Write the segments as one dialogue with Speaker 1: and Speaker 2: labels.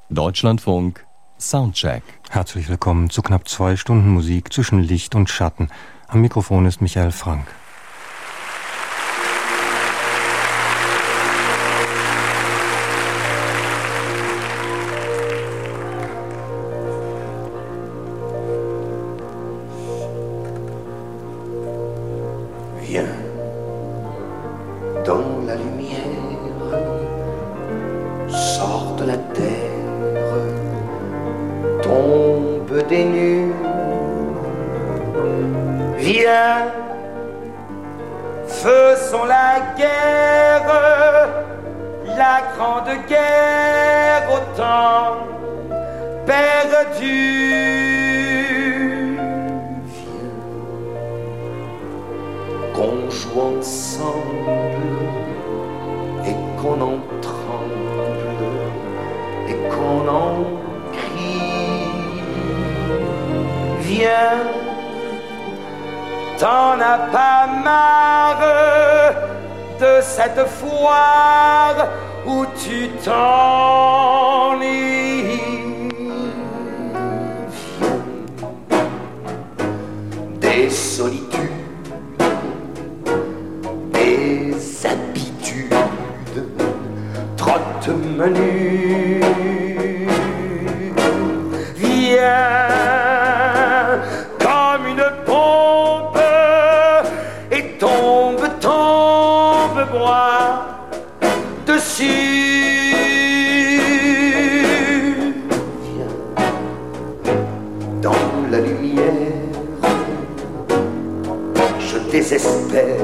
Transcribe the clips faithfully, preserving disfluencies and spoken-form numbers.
Speaker 1: Deutschlandfunk Soundcheck.
Speaker 2: Herzlich willkommen zu knapp zwei Stunden Musik zwischen Licht und Schatten. Am Mikrofon ist Michael Frank.
Speaker 3: T'en as pas marre de cette foire où tu t'ennuies. Des solitudes, des habitudes, trotte menu. Viens comme une pompe et tombe, tombe, bois dessus. Viens dans la lumière, je désespère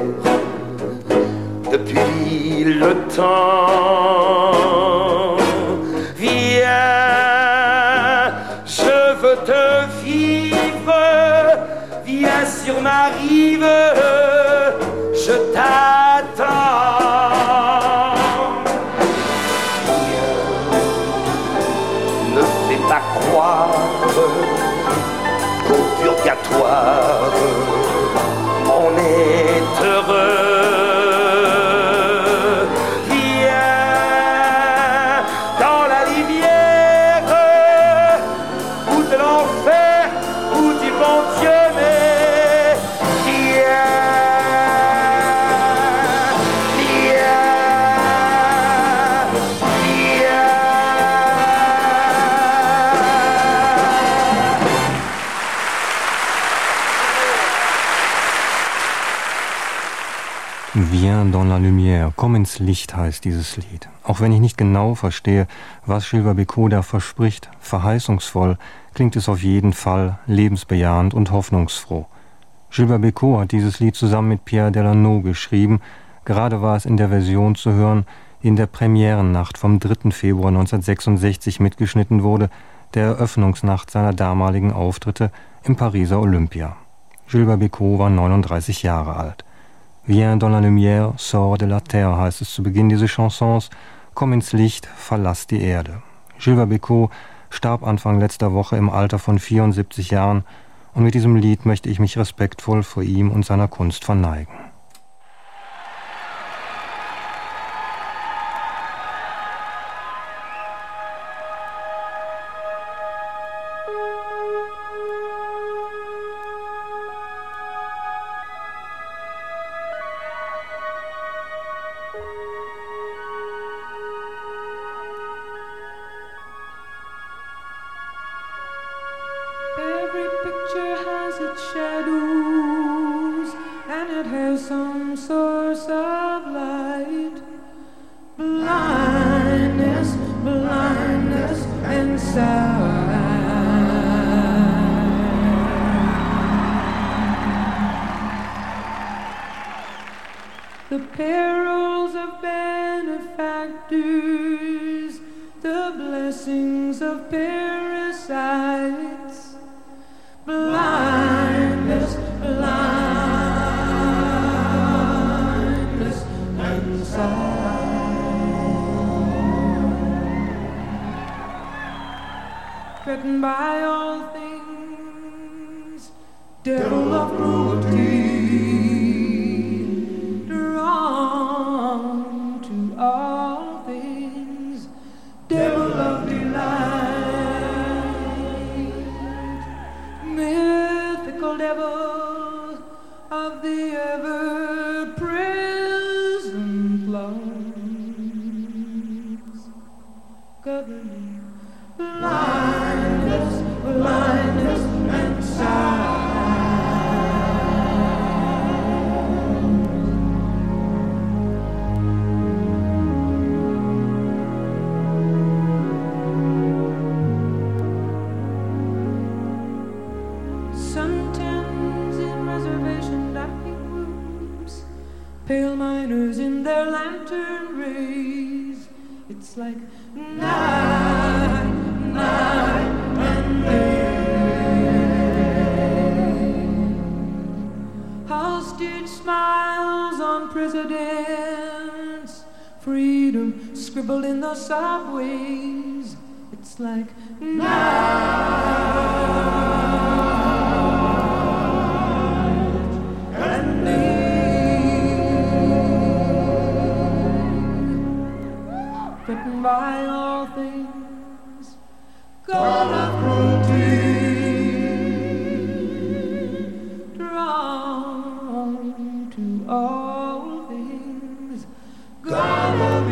Speaker 3: depuis le temps. Viens, je veux te vivre. Viens sur ma rive, je t'attends. Viens, ne fais pas croire qu'au purgatoire on est heureux. Viens dans la rivière ou de l'enfer ou du bon Dieu, mais viens, viens, viens.
Speaker 2: Viens dans la lumière, komm ins Licht heißt dieses Lied. Auch wenn ich nicht genau verstehe, was Gilbert Bécaud da verspricht, verheißungsvoll klingt es auf jeden Fall lebensbejahend und hoffnungsfroh. Gilbert Bécaud hat dieses Lied zusammen mit Pierre Delano geschrieben. Gerade war es in der Version zu hören, die in der Premierennacht vom dritten Februar neunzehnhundertsechsundsechzig mitgeschnitten wurde, der Eröffnungsnacht seiner damaligen Auftritte im Pariser Olympia. Gilbert Bécaud war neununddreißig Jahre alt. Viens dans la lumière, sors de la terre heißt es zu Beginn dieses Chansons. Komm ins Licht, verlass die Erde. Gilbert Bécaud starb Anfang letzter Woche im Alter von vierundsiebzig Jahren und mit diesem Lied möchte ich mich respektvoll vor ihm und seiner Kunst verneigen.
Speaker 4: Every picture has its shadows, and it has some source of light. Blindness, blindness inside. The perils of benefactors, the blessings of parasites. Blindness, blindness inside. Written by all things, devil of cruelty, drawn to all things, devil of delight. governing blindness, blindness and silence. Suntans in reservation dining rooms, pale miners in their lantern rays. It's like night, night and day. Hostage smiles on presidents, freedom scribbled in the subways. It's like night and day. Written by all things, God of cruelty, drawn to all things, God of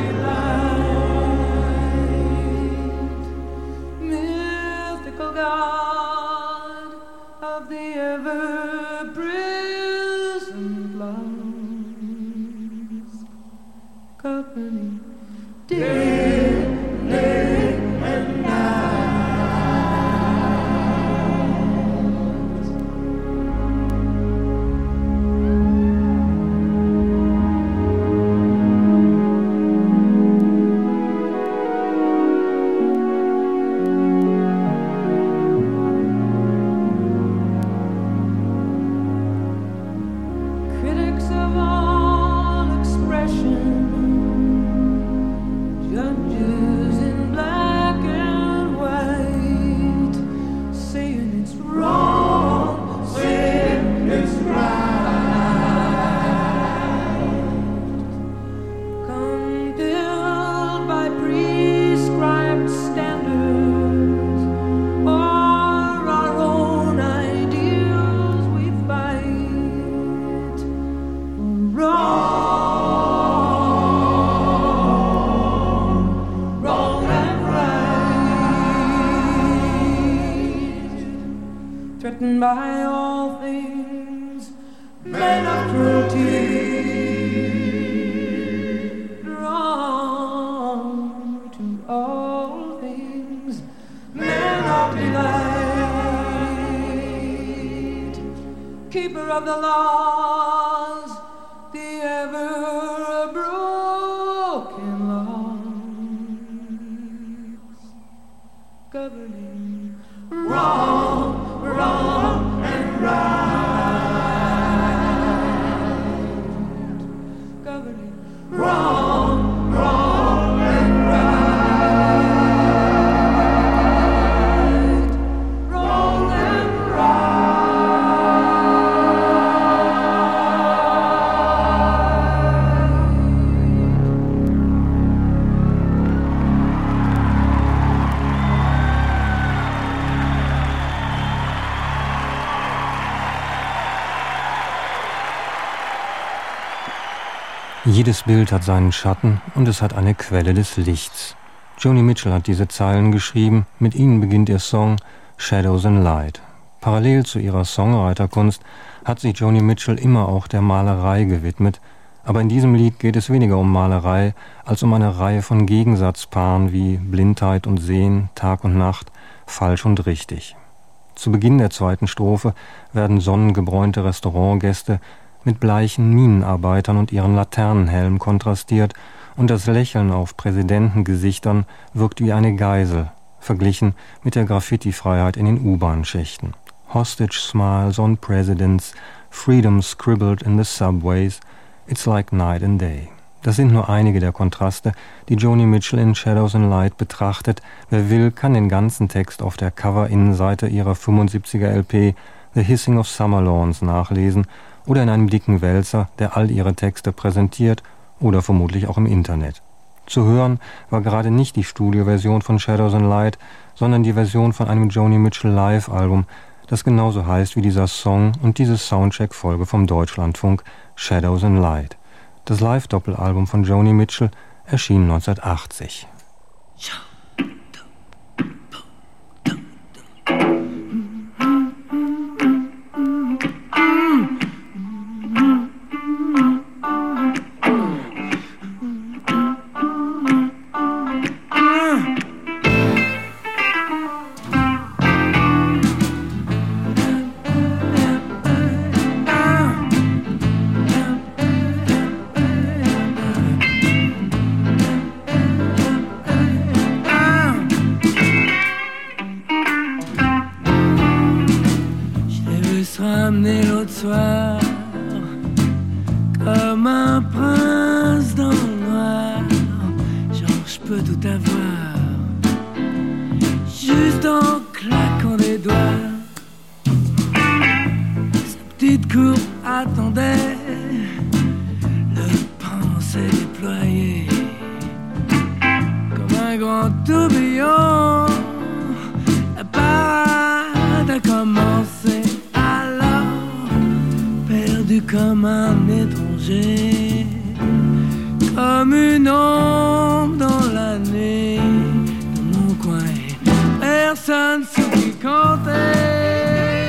Speaker 4: delight, mythical God of the ever-present lungs, governing day, day and night. Critics of all expression, judges in black and white, saying it's wrong, saying it's right. Compelled by prescribed standards or our own ideals, we fight for wrong. Threatened by all things, men of cruelty, drawn to all things, men of delight, keeper of the laws, the ever broken laws, governing wrong, wrong and right, governing wrong, wrong and right, wrong and
Speaker 2: Jedes Bild hat seinen Schatten und es hat eine Quelle des Lichts. Joni Mitchell hat diese Zeilen geschrieben, mit ihnen beginnt ihr Song Shadows and Light. Parallel zu ihrer Songwriterkunst hat sich Joni Mitchell immer auch der Malerei gewidmet, aber in diesem Lied geht es weniger um Malerei als um eine Reihe von Gegensatzpaaren wie Blindheit und Sehen, Tag und Nacht, falsch und richtig. Zu Beginn der zweiten Strophe werden sonnengebräunte Restaurantgäste mit bleichen Minenarbeitern und ihren Laternenhelmen kontrastiert und das Lächeln auf Präsidentengesichtern wirkt wie eine Geisel, verglichen mit der Graffiti-Freiheit in den U-Bahn-Schächten. Hostage smiles on presidents, freedom scribbled in the subways, it's like night and day. Das sind nur einige der Kontraste, die Joni Mitchell in Shadows and Light betrachtet. Wer will, kann den ganzen Text auf der Cover-Innenseite ihrer fünfundsiebziger L P The Hissing of Summer Lawns nachlesen oder in einem dicken Wälzer, der all ihre Texte präsentiert, oder vermutlich auch im Internet. Zu hören war gerade nicht die Studioversion von Shadows and Light, sondern die Version von einem Joni Mitchell Live-Album, das genauso heißt wie dieser Song und diese Soundcheck-Folge vom Deutschlandfunk Shadows and Light. Das Live-Doppelalbum von Joni Mitchell erschien neunzehnhundertachtzig.
Speaker 3: Ja.
Speaker 5: amené l'autre soir, comme un prince dans le noir. Genre je peux tout avoir, juste en claquant des doigts. Sa petite cour attendait, le pan s'est déployé comme un grand tourbillon. La parade a commencé alors, perdu comme un étranger, comme une ombre dans la nuit. Dans mon coin, personne sur qui compter,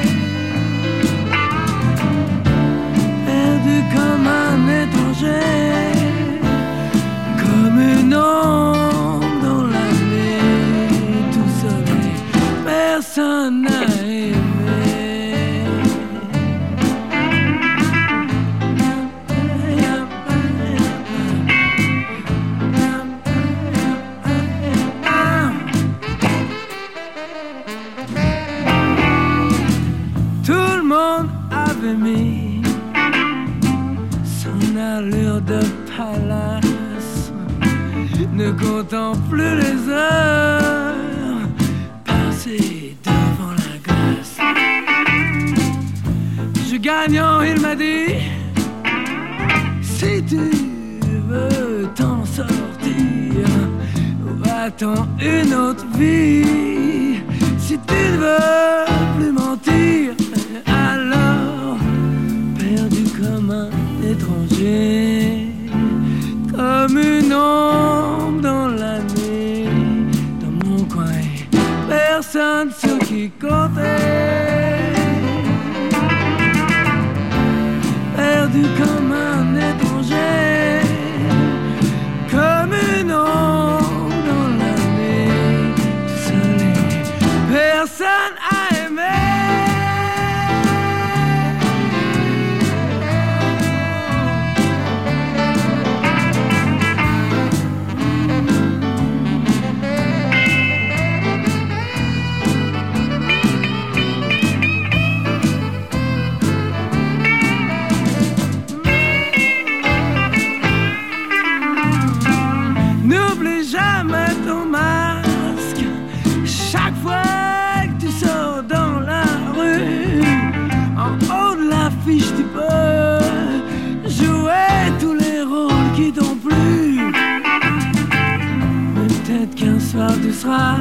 Speaker 5: perdu comme un étranger, comme une ombre dans la nuit. Tout soleil, personne n'a aimé. Mis son allure de palace, ne comptant plus les heures passées devant la glace. Je gagnant, il m'a dit, si tu veux t'en sortir, va-t'en une autre vie. Si tu ne veux plus mentir, alors perdu comme un étranger, comme une ombre dans la nuit. Dans mon coin, personne sur qui compter, perdu comme un étranger, comme une ombre dans la nuit. Tout soleil, personne a aimé. Tu seras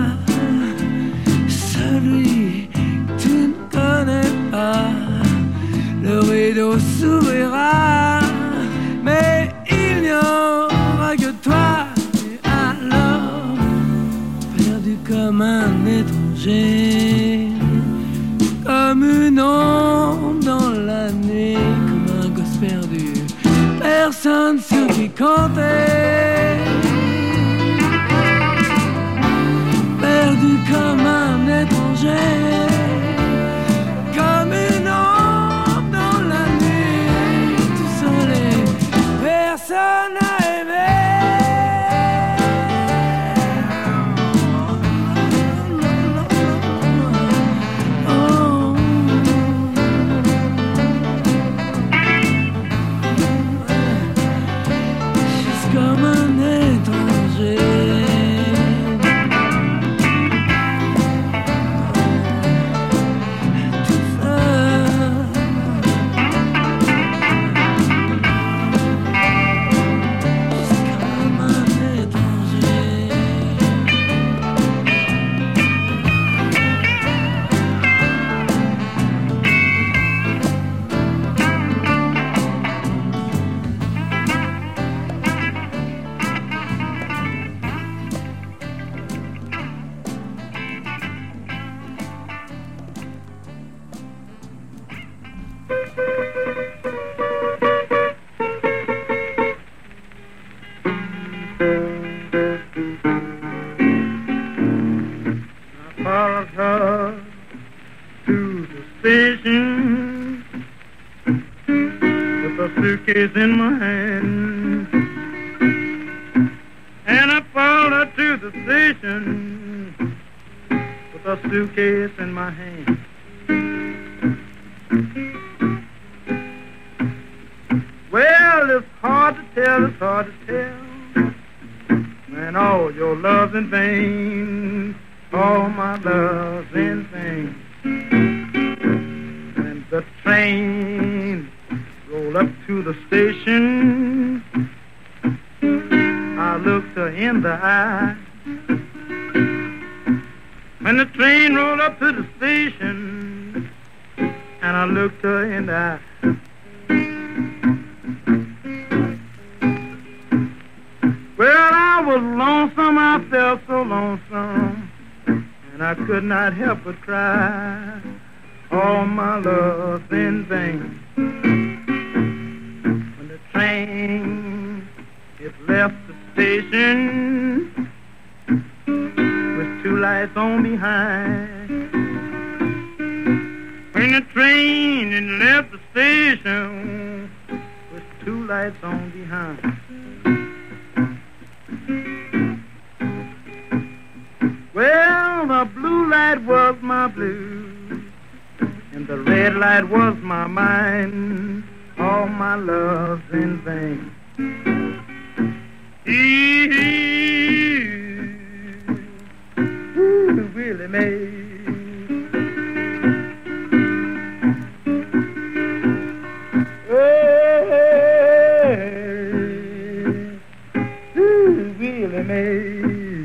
Speaker 5: celui que tu ne connais pas. Le rideau s'ouvrira, mais il n'y aura que toi. Et alors, perdu comme un étranger, comme une ombre dans la nuit, comme un gosse perdu, personne sur qui compter, perdu comme un étranger, comme une ombre dans la nuit. Tout soleil, personne n'a aimé. Oh. Juste comme un étranger.
Speaker 6: Suitcase in my hand, and I followed her to the station with a suitcase in my hand. Well, it's hard to tell when all your love's in vain, all my love's in vain. When the train roll up to the station, I looked her in the eye. When the train rolled up to the station, and I looked her in the eye. Well, I was lonesome, I felt so lonesome, and I could not help but cry. All my love's in vain. When the train it left the station with two lights on behind. When the train it left the station with two lights on behind. Well, the blue light was my blue, and the red light was my mind. All my love's in vain. Ooh, Willie Mae. Hey, ooh, Willie Mae.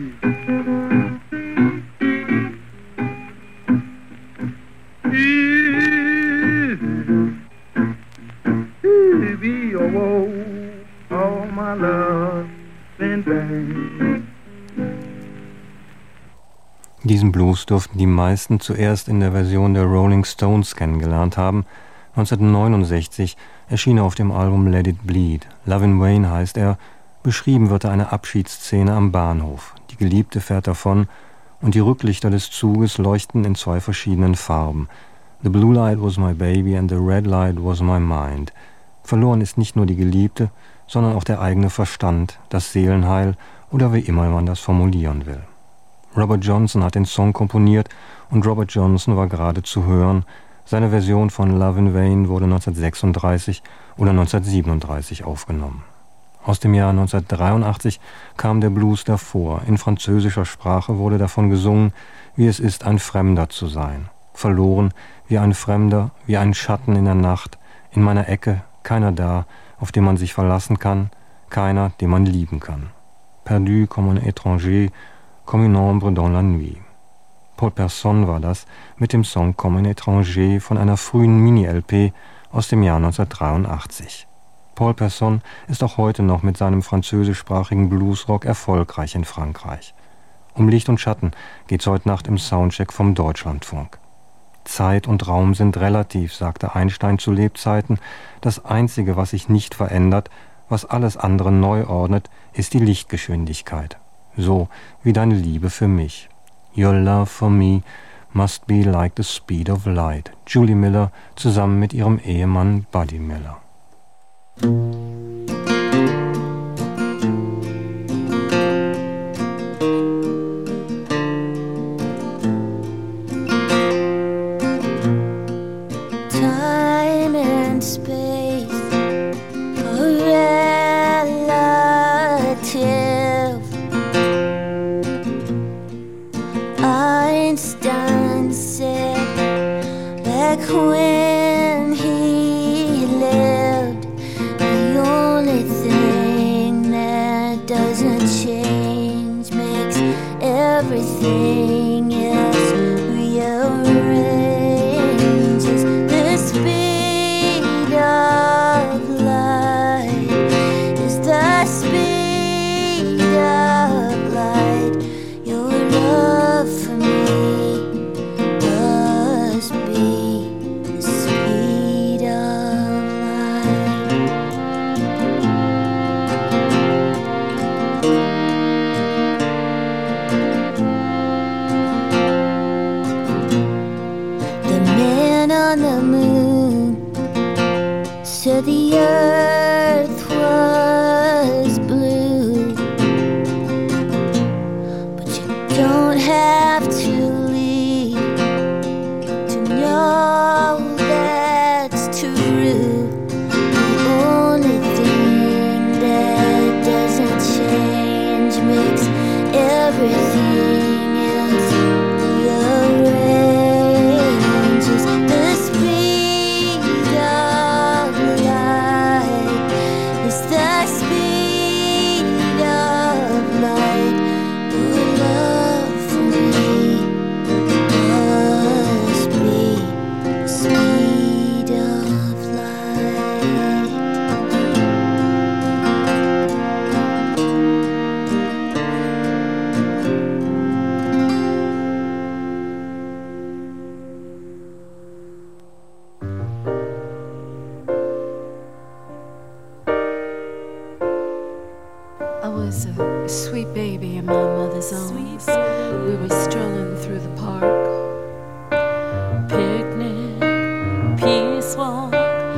Speaker 2: Diesen Blues dürften die meisten zuerst in der Version der Rolling Stones kennengelernt haben. neunzehnhundertneunundsechzig erschien er auf dem Album Let It Bleed. Lovin' Wayne heißt er. Beschrieben wird eine Abschiedsszene am Bahnhof. Die Geliebte fährt davon und die Rücklichter des Zuges leuchten in zwei verschiedenen Farben. The blue light was my baby and the red light was my mind. Verloren ist nicht nur die Geliebte, sondern auch der eigene Verstand, das Seelenheil oder wie immer man das formulieren will. Robert Johnson hat den Song komponiert und Robert Johnson war gerade zu hören. Seine Version von Lovin' Wayne wurde neunzehnhundertsechsunddreißig oder neunzehnhundertsiebenunddreißig aufgenommen. Aus dem Jahr neunzehnhundertdreiundachtzig kam der Blues davor. In französischer Sprache wurde davon gesungen, wie es ist, ein Fremder zu sein. Verloren wie ein Fremder, wie ein Schatten in der Nacht, in meiner Ecke, keiner da, auf den man sich verlassen kann, keiner, den man lieben kann. Perdu comme un étranger, comme une ombre dans la nuit. Paul Persson war das mit dem Song Comme un étranger von einer frühen Mini-L P aus dem Jahr neunzehnhundertdreiundachtzig. Paul Persson ist auch heute noch mit seinem französischsprachigen Bluesrock erfolgreich in Frankreich. Um Licht und Schatten geht's heute Nacht im Soundcheck vom Deutschlandfunk. Zeit und Raum sind relativ, sagte Einstein zu Lebzeiten. Das Einzige, was sich nicht verändert, was alles andere neu ordnet, ist die Lichtgeschwindigkeit. So wie deine Liebe für mich. Your love for me must be like the speed of light. Julie Miller zusammen mit ihrem Ehemann Buddy Miller.
Speaker 7: Time and space are relative. Einstein said back when he lived, the only thing that doesn't change makes everything else rearranges. The speed of light is the speed of light. Your love for me must be the speed of light.
Speaker 8: Sweet baby in my mother's arms, we were strolling through the park. Picnic, peace walk,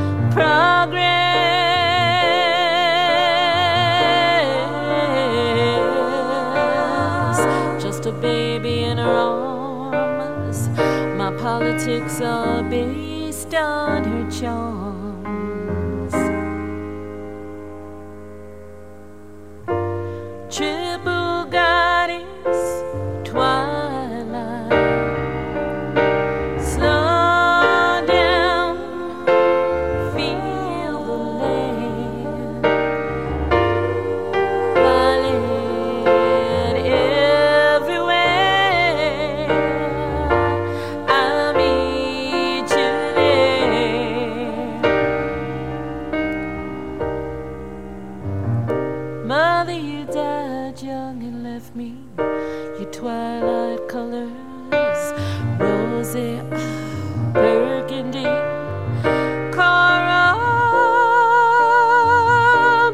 Speaker 8: progress. Just a baby in her arms. My politics are based on her charms. Triple goddess, twilight. Slow down, feel the land. Violet everywhere. I meet you there. Mother, you died young and left me your twilight colors, rosy, burgundy, coral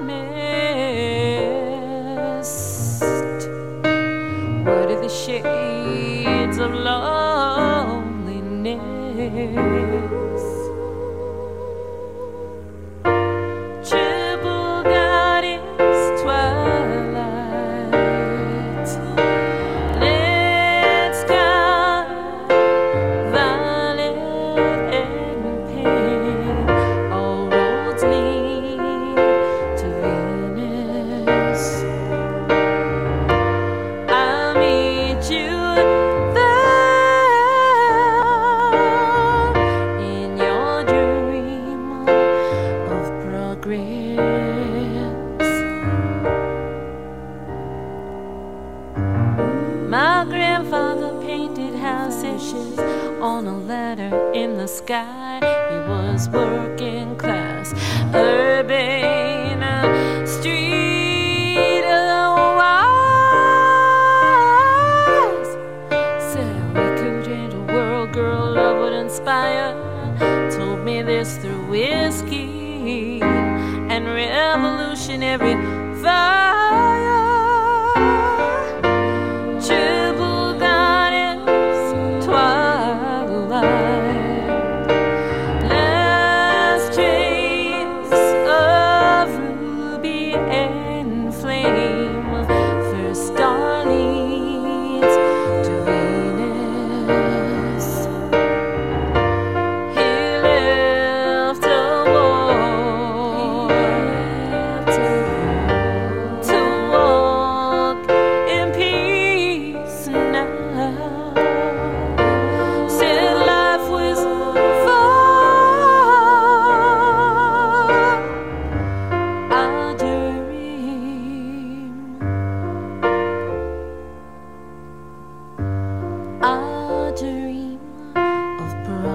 Speaker 8: mist. What are the shades of loneliness? Triple goddess, twilight. Let's go, violet and pink. All roads lead to Venus. I'll meet you there in your dream of progress. My grandfather painted houses on a ladder in the sky. He was working class, urban, uh, street wise. Said we could change the world, girl, love would inspire. Told me this through whiskey and revolutionary fire. Triple goddess, twilight. Last trace of ruby and flame. First star leads to Venus. He left a war to walk in peace now. Said life was far. I dream, I dream of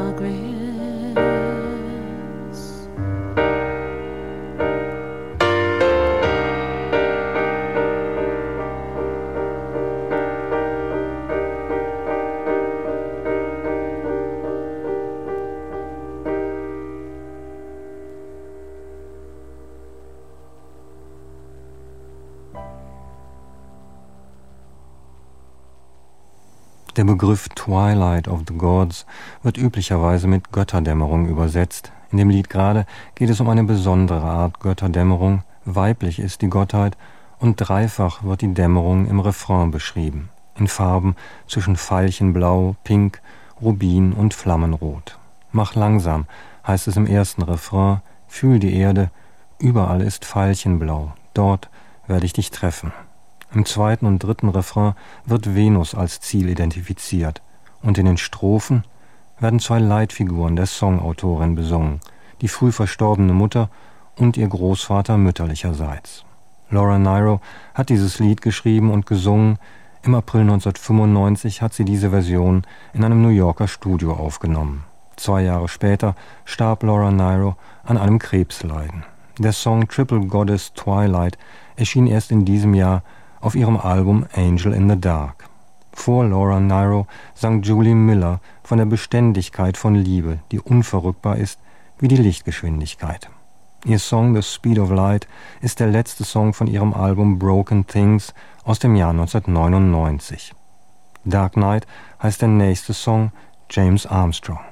Speaker 8: progress.
Speaker 2: Der Begriff Twilight of the Gods wird üblicherweise mit Götterdämmerung übersetzt. In dem Lied gerade geht es um eine besondere Art Götterdämmerung. Weiblich ist die Gottheit und dreifach wird die Dämmerung im Refrain beschrieben. In Farben zwischen Veilchenblau, Pink, Rubin und Flammenrot. Mach langsam, heißt es im ersten Refrain, fühl die Erde, überall ist Veilchenblau, dort werde ich dich treffen. Im zweiten und dritten Refrain wird Venus als Ziel identifiziert und in den Strophen werden zwei Leitfiguren der Songautorin besungen, die früh verstorbene Mutter und ihr Großvater mütterlicherseits. Laura Nyro hat dieses Lied geschrieben und gesungen. Im April neunzehnhundertfünfundneunzig hat sie diese Version in einem New Yorker Studio aufgenommen. Zwei Jahre später starb Laura Nyro an einem Krebsleiden. Der Song Triple Goddess Twilight erschien erst in diesem Jahr auf ihrem Album Angel in the Dark. Vor Laura Nyro sang Julie Miller von der Beständigkeit von Liebe, die unverrückbar ist wie die Lichtgeschwindigkeit. Ihr Song The Speed of Light ist der letzte Song von ihrem Album Broken Things aus dem Jahr neunzehnhundertneunundneunzig. Dark Night heißt der nächste Song, James Armstrong.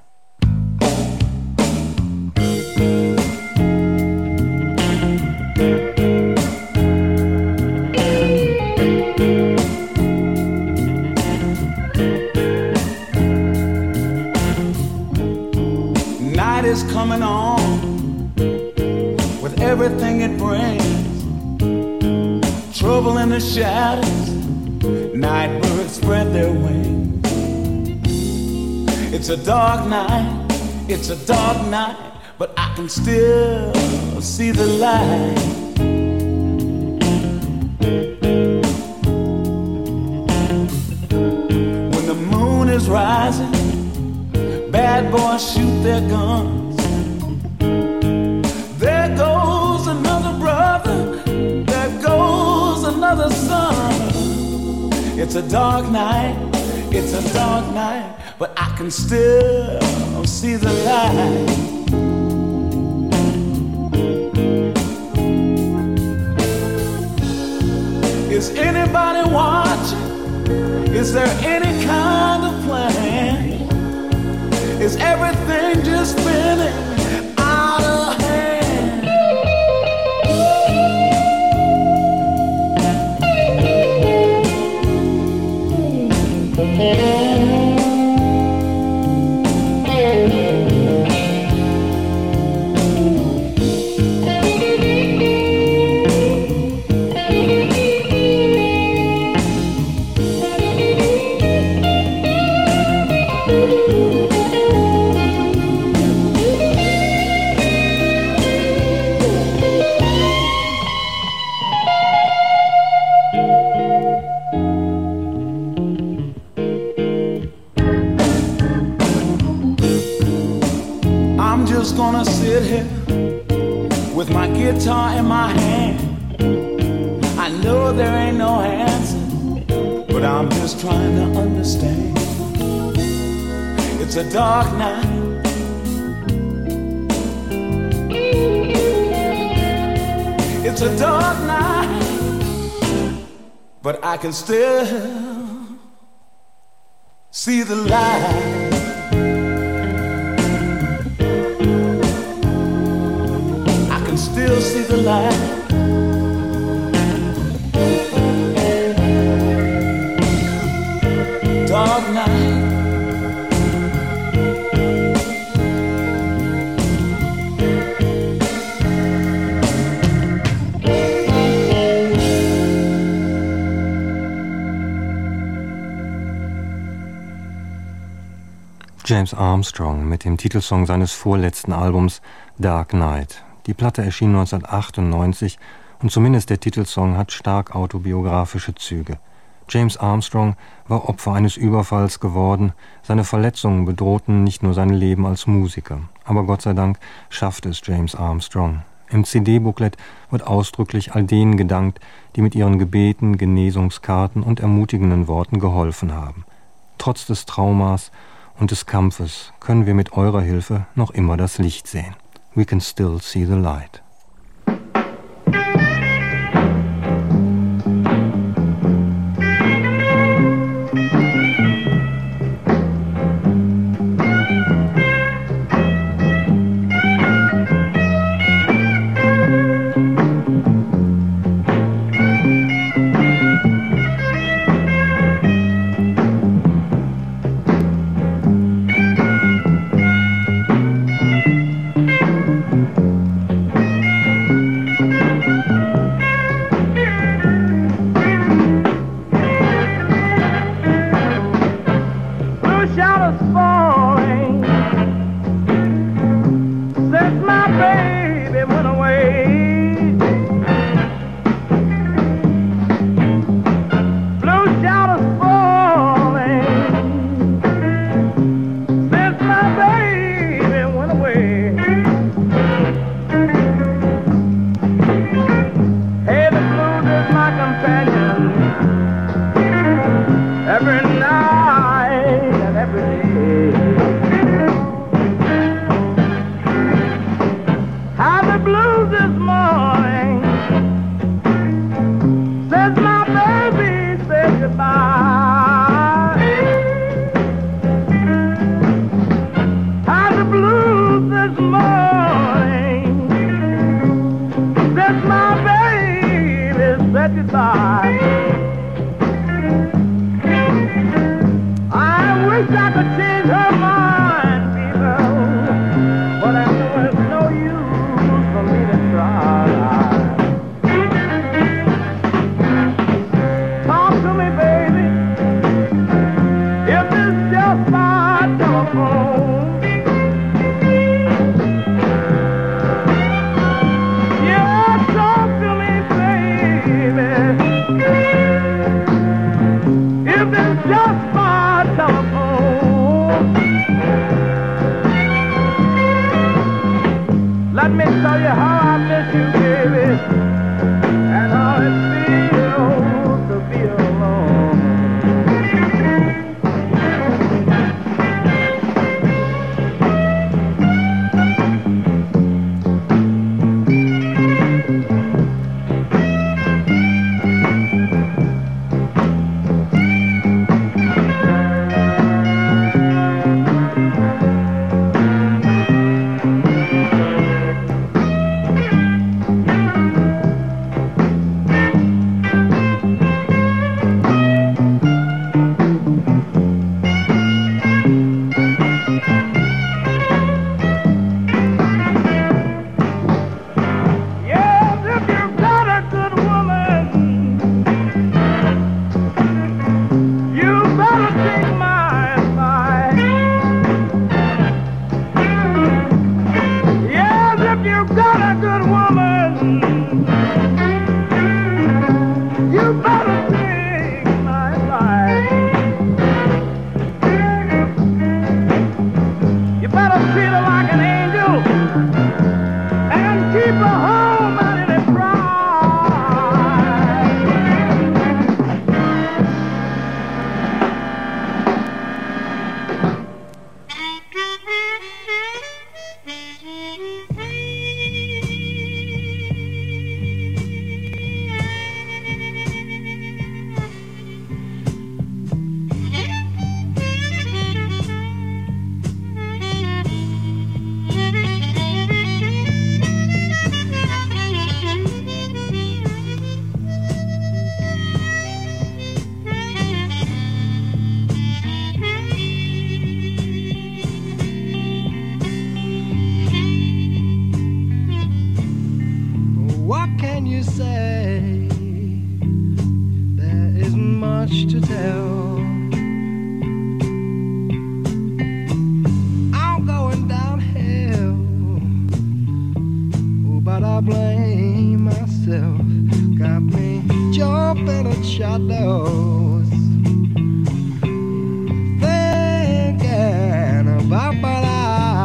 Speaker 9: Night is coming on with everything it brings. Trouble in the shadows, night birds spread their wings. It's a dark night, it's a dark night, but I can still see the light. When the moon is rising, bad boys shoot their guns. There goes another brother, there goes another son. It's a dark night, it's a dark night, but I can still see the light. Is anybody watching? Is there any kind of plan? Is everything just spinning out of hand? Gonna sit here with my guitar in my hand. I know there ain't no answer, but I'm just trying to understand. It's a dark night, it's a dark night, but I can still see the light. Still see the light. Dark night.
Speaker 2: James Armstrong mit dem Titelsong seines vorletzten Albums Dark Night. Die Platte erschien neunzehnhundertachtundneunzig und zumindest der Titelsong hat stark autobiografische Züge. James Armstrong war Opfer eines Überfalls geworden. Seine Verletzungen bedrohten nicht nur sein Leben als Musiker. Aber Gott sei Dank schaffte es James Armstrong. Im C D-Booklet wird ausdrücklich all denen gedankt, die mit ihren Gebeten, Genesungskarten und ermutigenden Worten geholfen haben. Trotz des Traumas und des Kampfes können wir mit eurer Hilfe noch immer das Licht sehen. We can still see the light.
Speaker 6: treat her like an angel and keep her home out in the pride. What can you say? There isn't much to tell. I'm going downhill, oh, but I blame myself. Got me jumping at shadows, thinking about my life.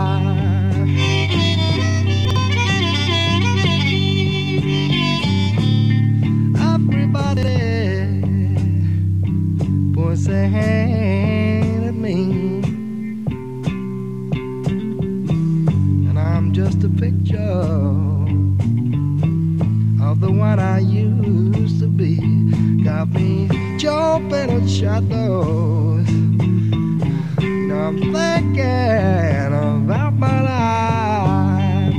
Speaker 6: Points their hand at me, and I'm just a picture of the one I used to be. Got me jumping at shadows. You know, I'm thinking about my life.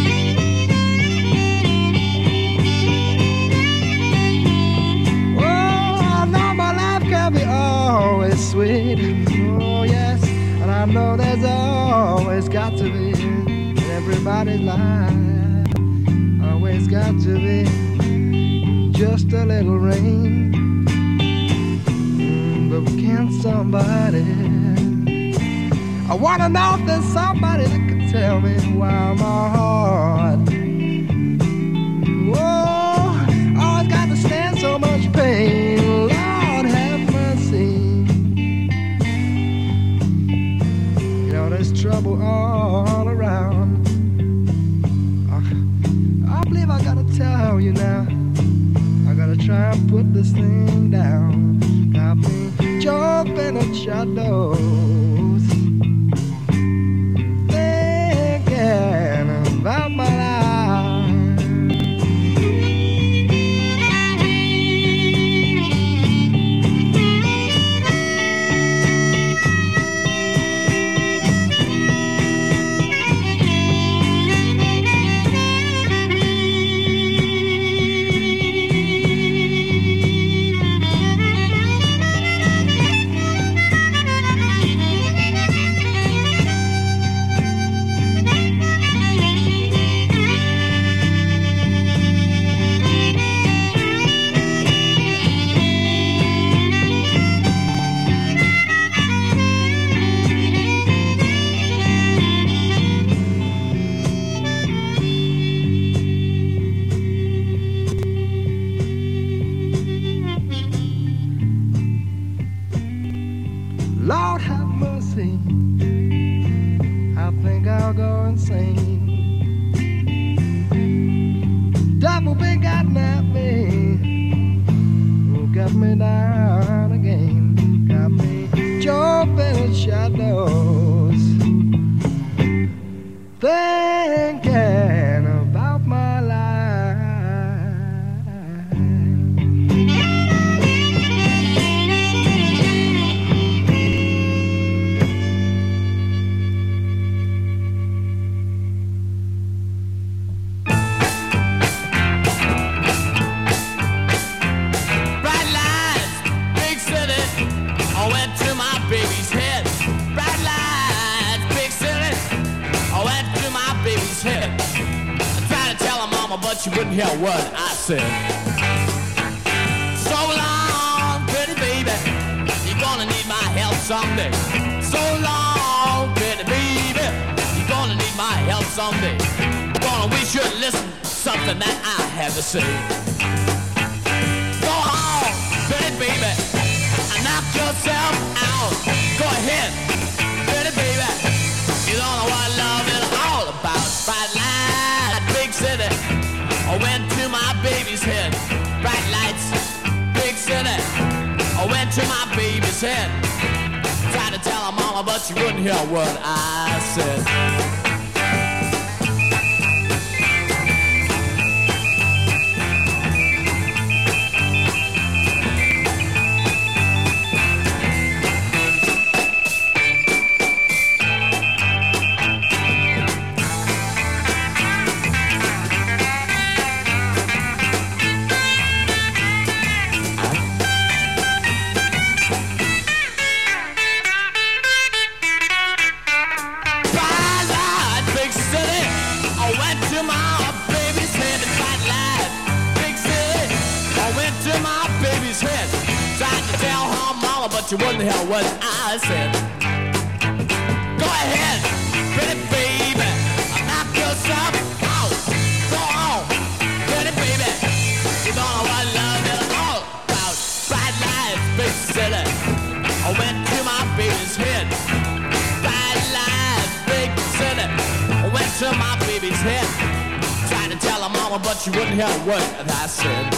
Speaker 6: Oh, I know my life can be always sweet. Oh, yes, and I know there's always got to be in everybody's life. Always got to be just a little rain. Mm, but can somebody, I wanna know if there's somebody that can tell me why my heart, whoa, always got to stand so much pain. Lord have mercy. You know there's trouble all around. I believe I gotta tell you now, I gotta try and put this thing down. Got me jumping at shadows, thinking about my life. Lord have mercy, I think I'll go insane. Devil been gotten at me, oh, got me down again. Got me jumping in shadows, thinking about my life.
Speaker 10: But you wouldn't hear what I said. So long, pretty baby, you're gonna need my help someday. So long, pretty baby, you're gonna need my help someday. Gonna wish you'd listen to something that I have to say. Go on, pretty baby, and knock yourself out. Go ahead, pretty baby, you don't know what baby's head. Tried to tell her mama, but she wouldn't hear what I said. But you wouldn't hear what I said. Go ahead, pretty baby, knock yourself out. Go on, pretty baby, you don't know what love is all about. Bright lights, big city, I went to my baby's head. Bright lights, big city, I went to my baby's head. Tried to tell her mama, but she wouldn't hear what I said.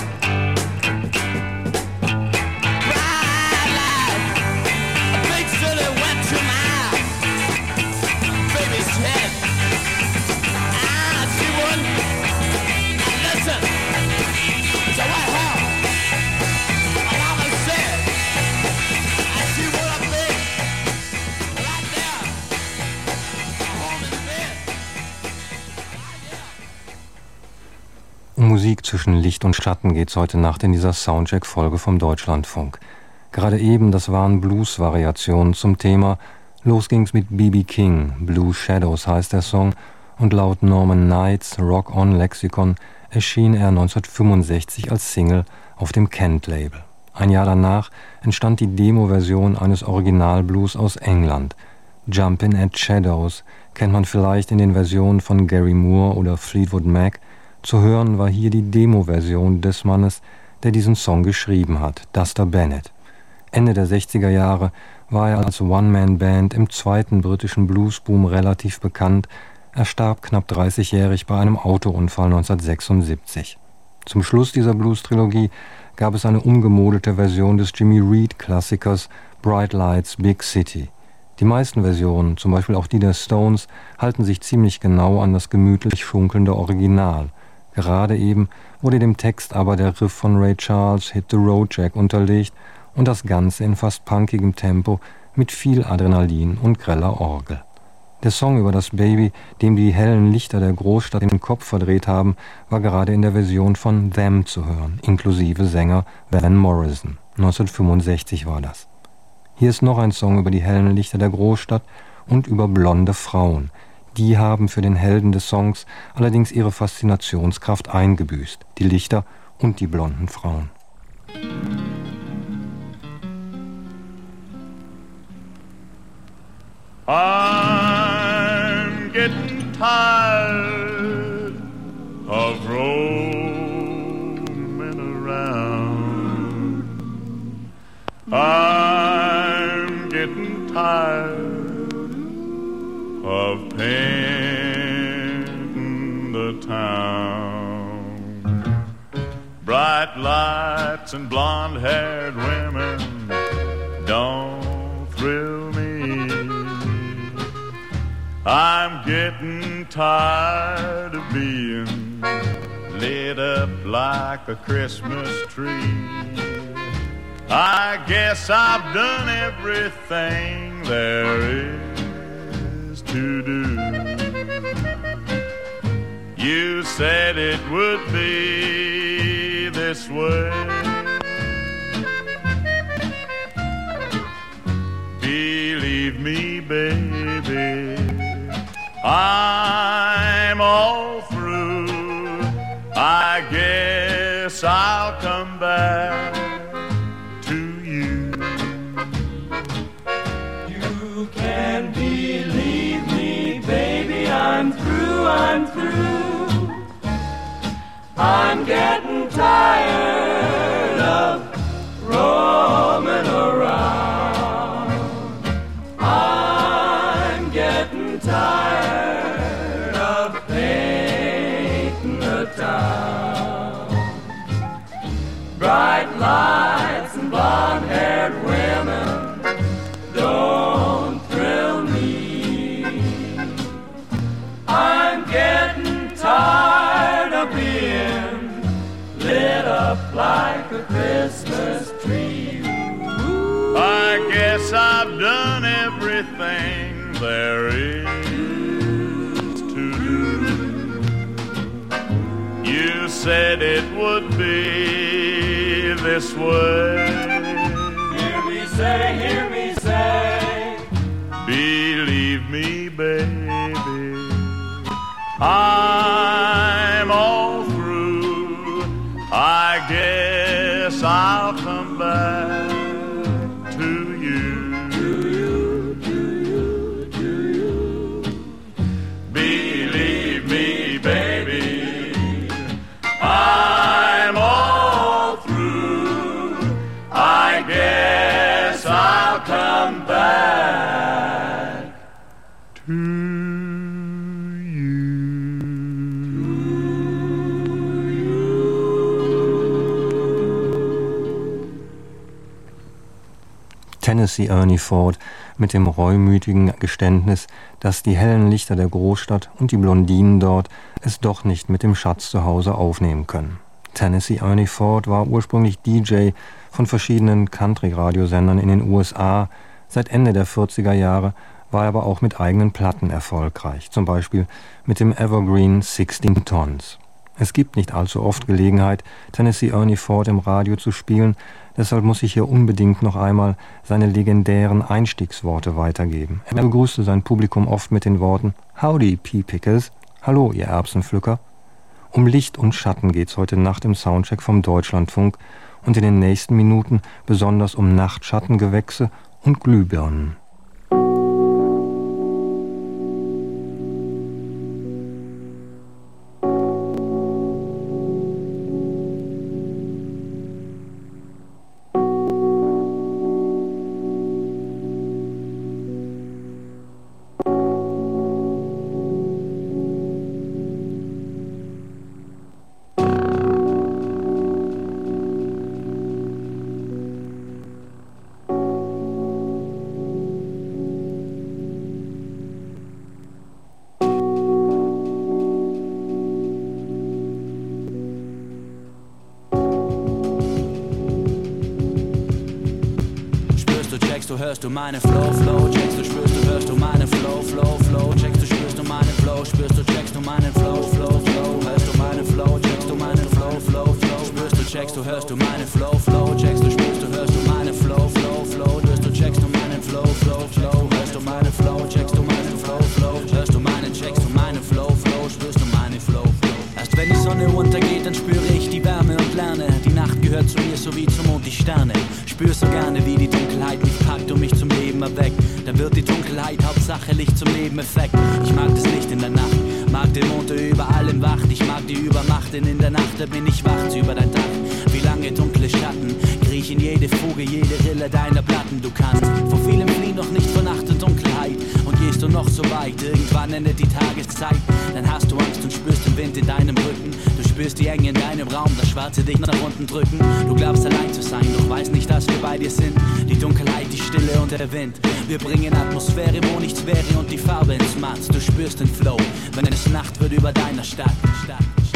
Speaker 2: Um Musik zwischen Licht und Schatten geht's heute Nacht in dieser Soundcheck-Folge vom Deutschlandfunk. Gerade eben, das waren Blues-Variationen zum Thema. Los ging's mit B B King, Blue Shadows heißt der Song, und laut Norman Knights Rock On Lexicon erschien er neunzehnhundertfünfundsechzig als Single auf dem Kent-Label. Ein Jahr danach entstand die Demo-Version eines Original-Blues aus England. Jumpin' at Shadows kennt man vielleicht in den Versionen von Gary Moore oder Fleetwood Mac. Zu hören war hier die Demo-Version des Mannes, der diesen Song geschrieben hat, Duster Bennett. Ende der sechziger Jahre war er als One-Man-Band im zweiten britischen Bluesboom relativ bekannt. Er starb knapp dreißigjährig bei einem Autounfall neunzehnhundertsechsundsiebzig. Zum Schluss dieser Blues-Trilogie gab es eine umgemodelte Version des Jimmy Reed-Klassikers Bright Lights, Big City. Die meisten Versionen, zum Beispiel auch die der Stones, halten sich ziemlich genau an das gemütlich schunkelnde Original. Gerade eben wurde dem Text aber der Riff von Ray Charles' Hit the Road Jack unterlegt und das Ganze in fast punkigem Tempo mit viel Adrenalin und greller Orgel. Der Song über das Baby, dem die hellen Lichter der Großstadt den Kopf verdreht haben, war gerade in der Version von Them zu hören, inklusive Sänger Van Morrison. neunzehnhundertfünfundsechzig war das. Hier ist noch ein Song über die hellen Lichter der Großstadt und über blonde Frauen. Die haben für den Helden des Songs allerdings ihre Faszinationskraft eingebüßt, die Lichter und die blonden Frauen.
Speaker 11: I'm getting tired of roaming around. I'm getting tired of painting the town. Bright lights and blonde-haired women don't thrill me. I'm getting tired of being lit up like a Christmas tree. I guess I've done everything there is to do. You said it would be this way. Believe me, baby, I'm all through. I guess I'll come back to you.
Speaker 5: You can believe me, baby, I'm through, I'm through. I'm getting tired of roaming around. I'm getting tired of painting the town. Bright lights and blonde-haired women
Speaker 11: everything there is to do. You said it would be this way.
Speaker 3: Hear me say, hear me say,
Speaker 11: believe me, baby, I'm all through. I guess I'll come back to you.
Speaker 3: to you, to you, to you.
Speaker 11: Believe me, baby, I'm all through. I guess I'll come back to you.
Speaker 2: Tennessee Ernie Ford mit dem reumütigen Geständnis, dass die hellen Lichter der Großstadt und die Blondinen dort es doch nicht mit dem Schatz zu Hause aufnehmen können. Tennessee Ernie Ford war ursprünglich D J von verschiedenen Country-Radiosendern in den U S A. Seit Ende der vierziger Jahre war er aber auch mit eigenen Platten erfolgreich, zum Beispiel mit dem Evergreen sixteen Tons. Es gibt nicht allzu oft Gelegenheit, Tennessee Ernie Ford im Radio zu spielen, deshalb muss ich hier unbedingt noch einmal seine legendären Einstiegsworte weitergeben. Er begrüßte sein Publikum oft mit den Worten »Howdy, Pea Pickers«, »Hallo, ihr Erbsenpflücker«. Um Licht und Schatten geht's heute Nacht im Soundcheck vom Deutschlandfunk und in den nächsten Minuten besonders um Nachtschattengewächse und Glühbirnen.
Speaker 10: Du hörst du meine Flow, Flow, checkst du, spürst du, hörst du meine Flow, Flow, Flow, checkst du, spürst du meinen Flow, spürst du, checkst du meinen Flow, Flow, Flow, hörst du meine Flow, checkst du meinen Flow, Flow, Flow, spürst du, checkst du, hörst du meine Flow, Flow, checkst du, spürst du, hörst du meine Flow, Flow, Flow, hörst du, checkst du meinen Flow, Flow, Flow, hörst du meine Flow, checkst du meinen Flow, Flow, hörst du meinen, checkst du meinen Flow, Flow, spürst du meinen Flow. Erst wenn die Sonne untergeht, dann spüre ich die Wärme und lerne. Die Nacht gehört zu mir, so wie zum Mond die Sterne. Spür so gerne, wie die Dunkelheit mich packt und mich zum Leben erweckt. Dann wird die Dunkelheit Hauptsache Licht zum Nebeneffekt. Ich mag das Licht in der Nacht, mag den Mond, der über allem wacht. Ich mag die Übermacht, denn in der Nacht, da bin ich wach über dein Dach. Wie lange dunkle Schatten kriechen jede Fuge, jede Rille deiner Platten. Du kannst vor vielem fliehen, doch nicht vor Nacht und Dunkelheit. Und gehst du noch so weit, irgendwann endet die Tageszeit. Dann hast du Angst und spürst den Wind in deinem Rücken. Du spürst die Enge in deinem Raum, das Schwarze dich nach unten drücken. Du glaubst allein zu sein, doch weißt nicht, dass wir bei dir sind. Die Dunkelheit, die Stille und der Wind. Wir bringen Atmosphäre, wo nichts wäre und die Farbe ins Matt. Du spürst den Flow, wenn es Nacht wird über deiner Stadt. Stadt.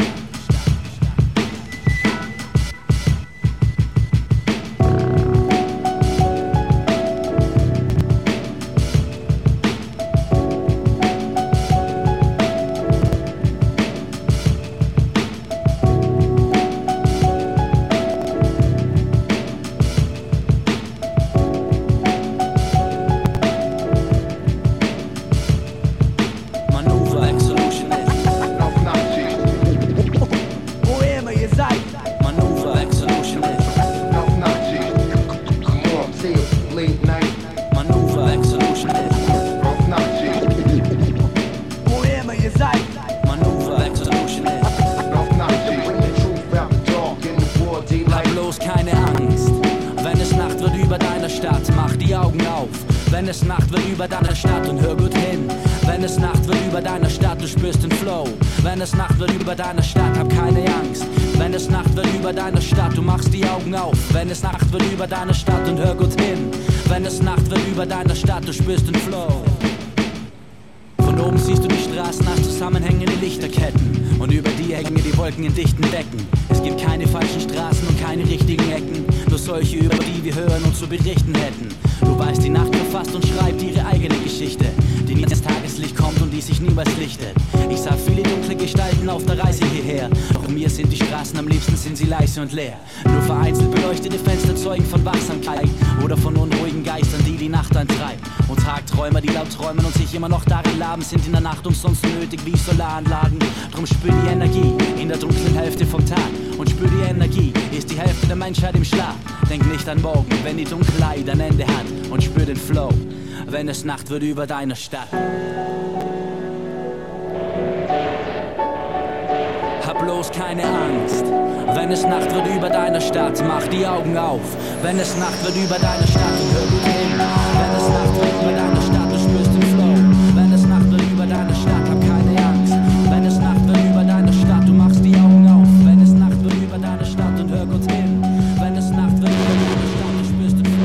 Speaker 10: Wenn es Nacht wird über deiner Stadt und hör gut hin. Wenn es Nacht wird über deiner Stadt, du spürst den Flow. Wenn es Nacht wird über deiner Stadt, hab keine Angst. Wenn es Nacht wird über deiner Stadt, du machst die Augen auf. Wenn es Nacht wird über deiner Stadt und hör gut hin. Wenn es Nacht wird über deiner Stadt, du spürst den Flow. Von oben siehst du die Straßen als zusammenhängende Lichterketten. Und über die hängen die Wolken in dichten Decken. Es gibt keine falschen Straßen und keine richtigen Ecken. Nur solche, über die wir hören und zu berichten hätten. Du
Speaker 12: weiß, die Nacht verfasst und schreibt ihre eigene Geschichte, die nie ins Tageslicht kommt und die sich niemals lichtet. Ich sah viele dunkle Gestalten auf der Reise hierher, doch mir sind die Straßen am liebsten, sind sie leise und leer. Nur vereinzelt beleuchtete Fenster zeugen von Wachsamkeit oder von unruhigen Geistern, die die Nacht antreiben. Und Tagträumer, die laut träumen und sich immer noch daran laben, sind in der Nacht umsonst nötig wie Solaranlagen. Drum spür die Energie in der dunklen Hälfte vom Tag und spür die Energie, ist die Hälfte der Menschheit im Schlaf. Denk nicht an morgen, wenn die Dunkelheit ein Ende hat, und spür den Flow, wenn es Nacht wird über deiner Stadt. Hab bloß keine Angst, wenn es Nacht wird über deiner Stadt, mach die Augen auf. Wenn es Nacht wird über deiner Stadt, und hör gut hin. Wenn es Nacht wird über deiner Stadt, du spürst den Flow. Wenn es Nacht wird über deiner Stadt, hab keine Angst. Wenn es Nacht wird über deiner Stadt, du machst die Augen auf. Wenn es Nacht wird über deiner Stadt, und hör gut hin. Wenn es Nacht wird über deiner Stadt, du spürst den Flow.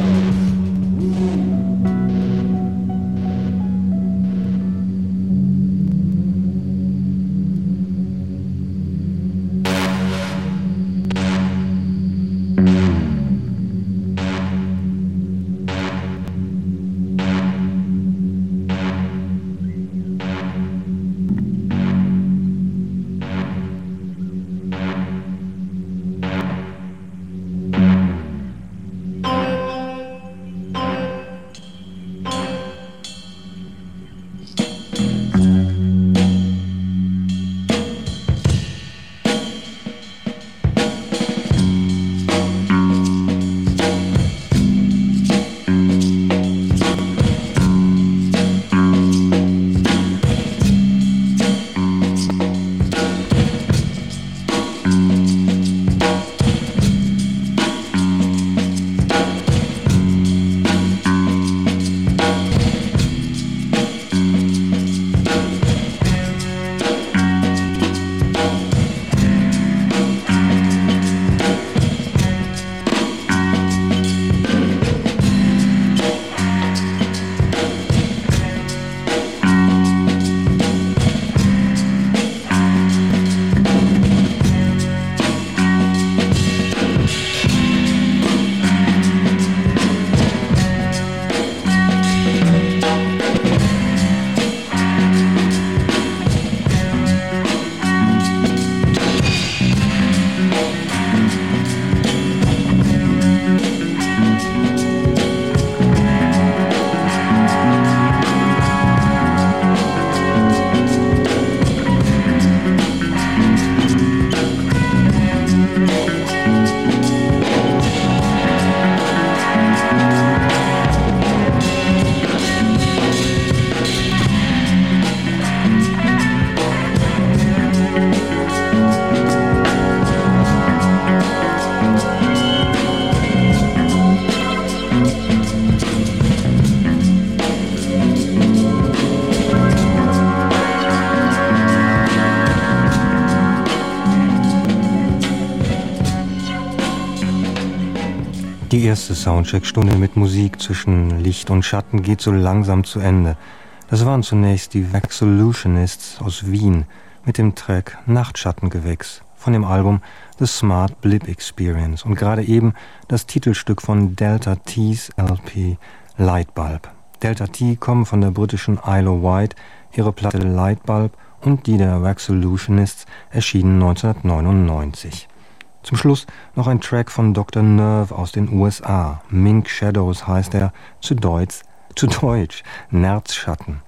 Speaker 2: Die erste Soundcheck-Stunde mit Musik zwischen Licht und Schatten geht so langsam zu Ende. Das waren zunächst die Vaxolutionists aus Wien mit dem Track Nachtschattengewächs von dem Album The Smart Blip Experience und gerade eben das Titelstück von Delta T's L P Lightbulb. Delta T kommen von der britischen Isle of Wight, ihre Platte Lightbulb und die der Vaxolutionists erschienen neunzehnhundertneunundneunzig. Zum Schluss noch ein Track von Doktor Nerve aus den U S A. Mink Shadows heißt er, zu Deutsch, zu Deutsch Nerzschatten.